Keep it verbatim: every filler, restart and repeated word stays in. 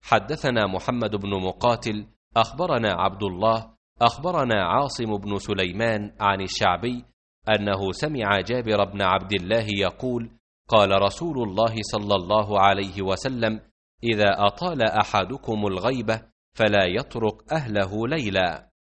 حدثنا محمد بن مقاتل أخبرنا عبد الله أخبرنا عاصم بن سليمان عن الشعبي أنه سمع جابر بن عبد الله يقول: قال رسول الله صلى الله عليه وسلم: إذا أطال أحدكم الغيبة فلا يترك أهله ليلا.